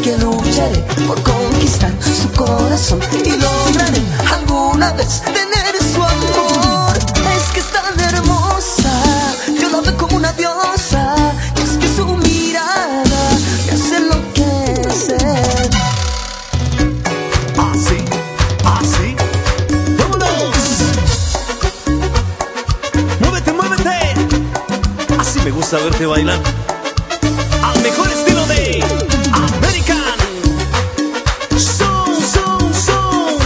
que lucharé por conquistar su corazón y lograré alguna vez tener su amor. Es que es tan hermosa, yo la veo como una diosa, y es que su mirada me hace enloquecer. Así, así, vámonos. Muévete, muévete. Así me gusta verte bailar al mejor estilo de American Soul, Soul, Soul.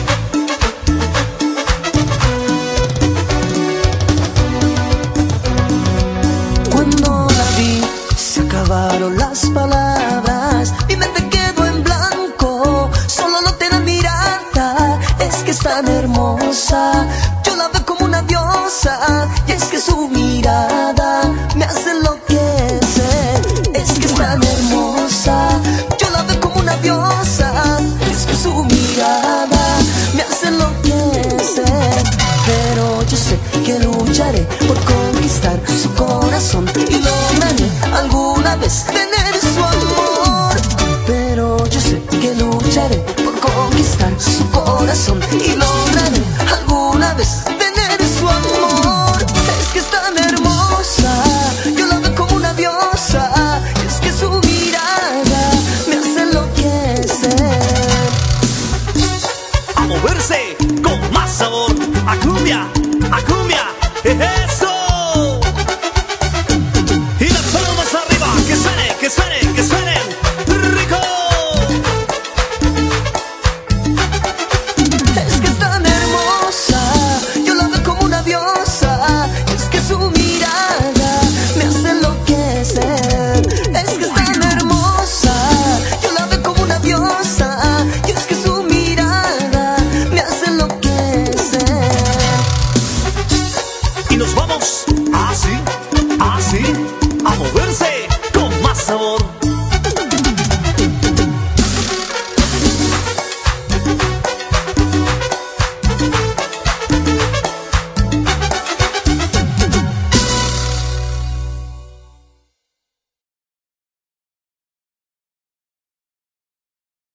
Cuando la vi se acabaron las palabras, mi mente quedó en blanco, solo noté la mirada. Es que es tan hermosa, yo la veo como una diosa, y es que su mirada me hace enloquecer. Es que es tan hermosa, yo la veo como una diosa, y es que su mirada me hace enloquecer. Pero yo sé que lucharé por conquistar su corazón y lograré alguna vez tener su amor. Pero yo sé que lucharé por conquistar su corazón y lograré alguna vez tener su amor. Es que es tan hermosa, yo la veo como una diosa, y es que su mirada me hace enloquecer. A moverse con más sabor, a cumbia, eso. Y las palmas arriba, que suene, que suene, que suene rico. Es que es tan hermosa, yo la veo como una diosa, y es que su mirada me hace enloquecer. Es que es tan hermosa, yo la veo como una diosa, y es que su mirada me hace enloquecer. Y nos vamos